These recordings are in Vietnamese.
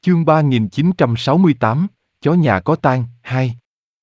Chương 3968, Chó nhà có tang, 2.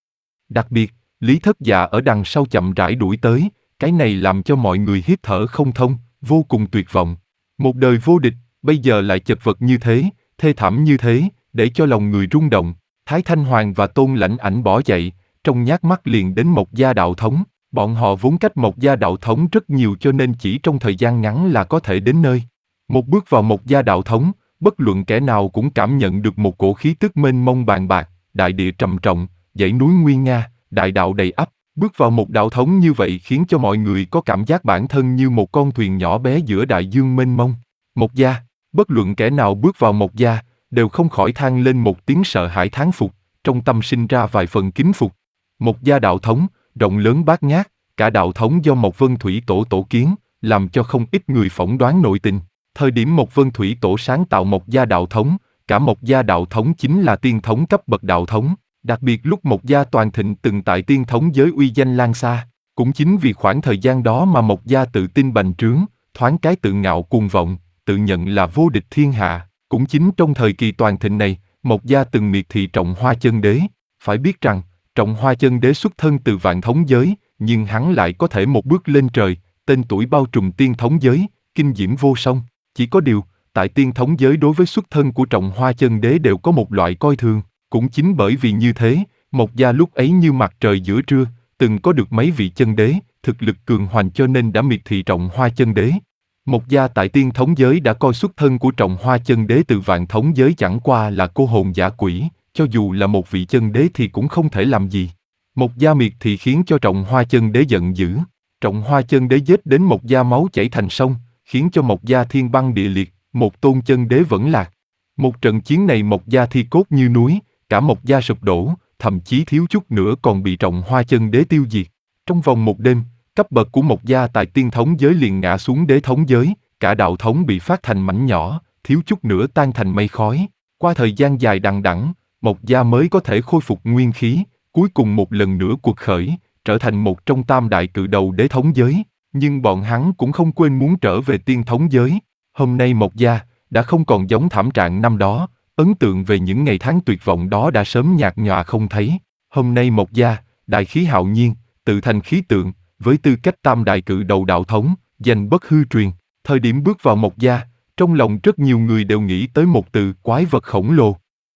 Đặc biệt, Lý Thất Dạ ở đằng sau chậm rãi đuổi tới, cái này làm cho mọi người hít thở không thông, vô cùng tuyệt vọng. Một đời vô địch, bây giờ lại chật vật như thế, thê thảm như thế, để cho lòng người rung động. Thái Thanh Hoàng và Tôn Lãnh Ảnh bỏ chạy, trong nháy mắt liền đến Mộc Gia đạo thống. Bọn họ vốn cách Mộc Gia đạo thống rất nhiều cho nên chỉ trong thời gian ngắn là có thể đến nơi. Một bước vào Mộc Gia đạo thống, bất luận kẻ nào cũng cảm nhận được một cổ khí tức mênh mông bàn bạc, đại địa trầm trọng, dãy núi nguy nga, đại đạo đầy ắp. Bước vào một đạo thống như vậy khiến cho mọi người có cảm giác bản thân như một con thuyền nhỏ bé giữa đại dương mênh mông. Mộc Gia, bất luận kẻ nào bước vào Mộc Gia, đều không khỏi than lên một tiếng sợ hãi thán phục, trong tâm sinh ra vài phần kính phục. Mộc Gia đạo thống, rộng lớn bát ngát, cả đạo thống do Mộc Vân Thủy Tổ tổ kiến, làm cho không ít người phỏng đoán nội tình. Thời điểm Mộc Vân Thủy Tổ sáng tạo Mộc Gia đạo thống, cả Mộc Gia đạo thống chính là tiên thống cấp bậc đạo thống. Đặc biệt lúc Mộc Gia toàn thịnh từng tại tiên thống giới uy danh lan xa, cũng chính vì khoảng thời gian đó mà Mộc Gia tự tin bành trướng, thoáng cái tự ngạo cuồng vọng, tự nhận là vô địch thiên hạ. Cũng chính trong thời kỳ toàn thịnh này, Mộc Gia từng miệt thị Trọng Hoa Chân Đế. Phải biết rằng, Trọng Hoa Chân Đế xuất thân từ vạn thống giới, nhưng hắn lại có thể một bước lên trời, tên tuổi bao trùm tiên thống giới, kinh diễm vô song. Chỉ có điều, tại tiên thống giới đối với xuất thân của Trọng Hoa Chân Đế đều có một loại coi thường. Cũng chính bởi vì như thế, Mộc Gia lúc ấy như mặt trời giữa trưa, từng có được mấy vị chân đế, thực lực cường hoành cho nên đã miệt thị Trọng Hoa Chân Đế. Mộc Gia tại tiên thống giới đã coi xuất thân của Trọng Hoa Chân Đế từ vạn thống giới chẳng qua là cô hồn dã quỷ, cho dù là một vị chân đế thì cũng không thể làm gì. Mộc Gia miệt thị khiến cho Trọng Hoa Chân Đế giận dữ. Trọng Hoa Chân Đế giết đến Mộc Gia máu chảy thành sông, khiến cho Mộc Gia thiên băng địa liệt, một tôn chân đế vẫn lạc. Một trận chiến này Mộc Gia thi cốt như núi, cả Mộc Gia sụp đổ, thậm chí thiếu chút nữa còn bị Trọng Hoa Chân Đế tiêu diệt. Trong vòng một đêm, cấp bậc của Mộc Gia tại tiên thống giới liền ngã xuống đế thống giới, cả đạo thống bị phát thành mảnh nhỏ, thiếu chút nữa tan thành mây khói. Qua thời gian dài đằng đẵng, Mộc Gia mới có thể khôi phục nguyên khí, cuối cùng một lần nữa cuộc khởi, trở thành một trong tam đại cự đầu đế thống giới. Nhưng bọn hắn cũng không quên muốn trở về tiên thống giới. Hôm nay Mộc Gia đã không còn giống thảm trạng năm đó, ấn tượng về những ngày tháng tuyệt vọng đó đã sớm nhạt nhòa không thấy. Hôm nay Mộc Gia, đại khí hạo nhiên, tự thành khí tượng, với tư cách tam đại cự đầu đạo thống, danh bất hư truyền. Thời điểm bước vào Mộc Gia, trong lòng rất nhiều người đều nghĩ tới một từ quái vật khổng lồ.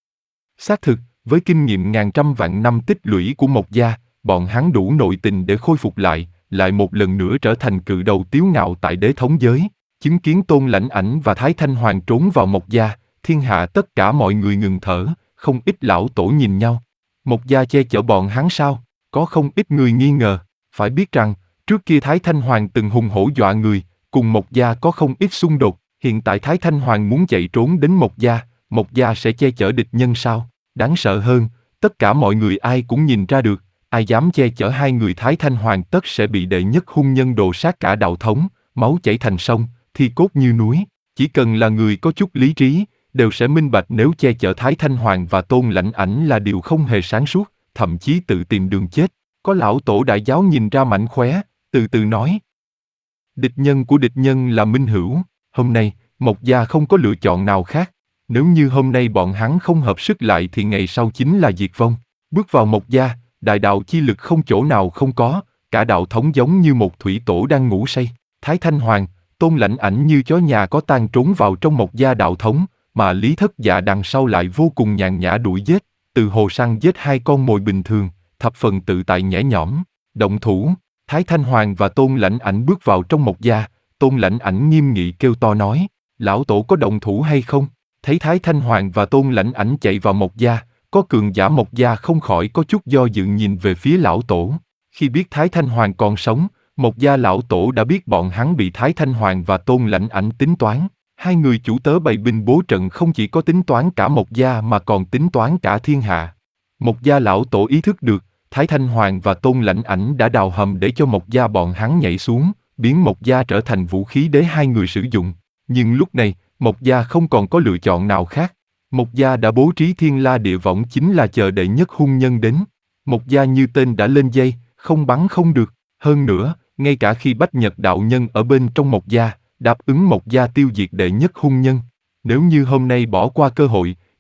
Xác thực, với kinh nghiệm ngàn trăm vạn năm tích lũy của Mộc Gia, bọn hắn đủ nội tình để khôi phục lại một lần nữa trở thành cự đầu tiếu ngạo tại đế thống giới. Chứng kiến Tôn Lãnh Ảnh và Thái Thanh Hoàng trốn vào Mộc Gia, thiên hạ tất cả mọi người ngừng thở, không ít lão tổ nhìn nhau. Mộc Gia che chở bọn hắn sao? Có không ít người nghi ngờ. Phải biết rằng, trước kia Thái Thanh Hoàng từng hùng hổ dọa người, cùng Mộc Gia có không ít xung đột. Hiện tại Thái Thanh Hoàng muốn chạy trốn đến Mộc Gia sẽ che chở địch nhân sao? Đáng sợ hơn, tất cả mọi người ai cũng nhìn ra được, ai dám che chở hai người Thái Thanh Hoàng tất sẽ bị đệ nhất hung nhân đồ sát cả đạo thống, máu chảy thành sông, thi cốt như núi. Chỉ cần là người có chút lý trí, đều sẽ minh bạch nếu che chở Thái Thanh Hoàng và Tôn Lãnh Ảnh là điều không hề sáng suốt, thậm chí tự tìm đường chết. Có lão tổ đại giáo nhìn ra mảnh khóe, từ từ nói. Địch nhân của địch nhân là minh hữu, hôm nay, Mộc Gia không có lựa chọn nào khác. Nếu như hôm nay bọn hắn không hợp sức lại thì ngày sau chính là diệt vong. Bước vào Mộc Gia, đại đạo chi lực không chỗ nào không có, cả đạo thống giống như một thủy tổ đang ngủ say. Thái Thanh Hoàng, Tôn Lãnh Ảnh như chó nhà có tang trốn vào trong Mộc Gia đạo thống, mà Lý Thất Dạ đằng sau lại vô cùng nhàn nhã đuổi giết, từ hồ săn giết hai con mồi bình thường, thập phần tự tại nhẹ nhõm. Động thủ, Thái Thanh Hoàng và Tôn Lãnh Ảnh bước vào trong Mộc Gia, Tôn Lãnh Ảnh nghiêm nghị kêu to nói, lão tổ có động thủ hay không? Thấy Thái Thanh Hoàng và Tôn Lãnh Ảnh chạy vào Mộc Gia, có cường giả Mộc Gia không khỏi có chút do dự nhìn về phía lão tổ. Khi biết Thái Thanh Hoàng còn sống, Mộc Gia lão tổ đã biết bọn hắn bị Thái Thanh Hoàng và Tôn Lãnh Ảnh tính toán. Hai người chủ tớ bày binh bố trận không chỉ có tính toán cả Mộc Gia mà còn tính toán cả thiên hạ. Mộc Gia lão tổ ý thức được, Thái Thanh Hoàng và Tôn Lãnh Ảnh đã đào hầm để cho Mộc Gia bọn hắn nhảy xuống, biến Mộc Gia trở thành vũ khí để hai người sử dụng. Nhưng lúc này, Mộc Gia không còn có lựa chọn nào khác. Mộc Gia đã bố trí thiên la địa võng chính là chờ đệ nhất hung nhân đến. Mộc Gia như tên đã lên dây, không bắn không được. Hơn nữa, ngay cả khi Bách Nhật đạo nhân ở bên trong Mộc Gia, đáp ứng Mộc Gia tiêu diệt đệ nhất hung nhân. Nếu như hôm nay bỏ qua cơ hội,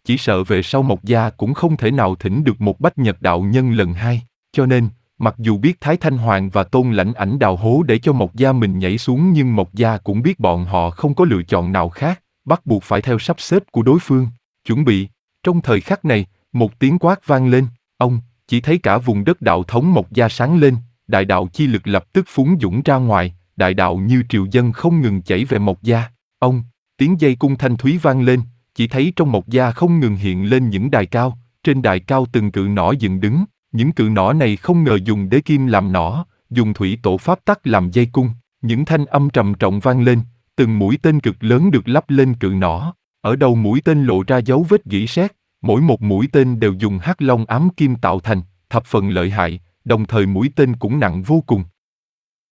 chỉ sợ về sau Mộc Gia cũng không thể nào thỉnh được một Bách Nhật đạo nhân lần hai. Cho nên, mặc dù biết Thái Thanh Hoàng và Tôn Lãnh Ảnh đào hố để cho Mộc Gia mình nhảy xuống, nhưng Mộc Gia cũng biết bọn họ không có lựa chọn nào khác, bắt buộc phải theo sắp xếp của đối phương. Chuẩn bị. Trong thời khắc này, một tiếng quát vang lên, ông, chỉ thấy cả vùng đất đạo thống Mộc Gia sáng lên, đại đạo chi lực lập tức phúng dũng ra ngoài, đại đạo như triều dân không ngừng chảy về Mộc Gia. Ông, tiếng dây cung thanh thúy vang lên, chỉ thấy trong Mộc Gia không ngừng hiện lên những đài cao, trên đài cao từng cự nỏ dựng đứng, những cự nỏ này không ngờ dùng đế kim làm nỏ, dùng thủy tổ pháp tắc làm dây cung, những thanh âm trầm trọng vang lên, từng mũi tên cực lớn được lắp lên cự nỏ, ở đầu mũi tên lộ ra dấu vết rỉ sét, mỗi một mũi tên đều dùng hắc long ám kim tạo thành, thập phần lợi hại, đồng thời mũi tên cũng nặng vô cùng.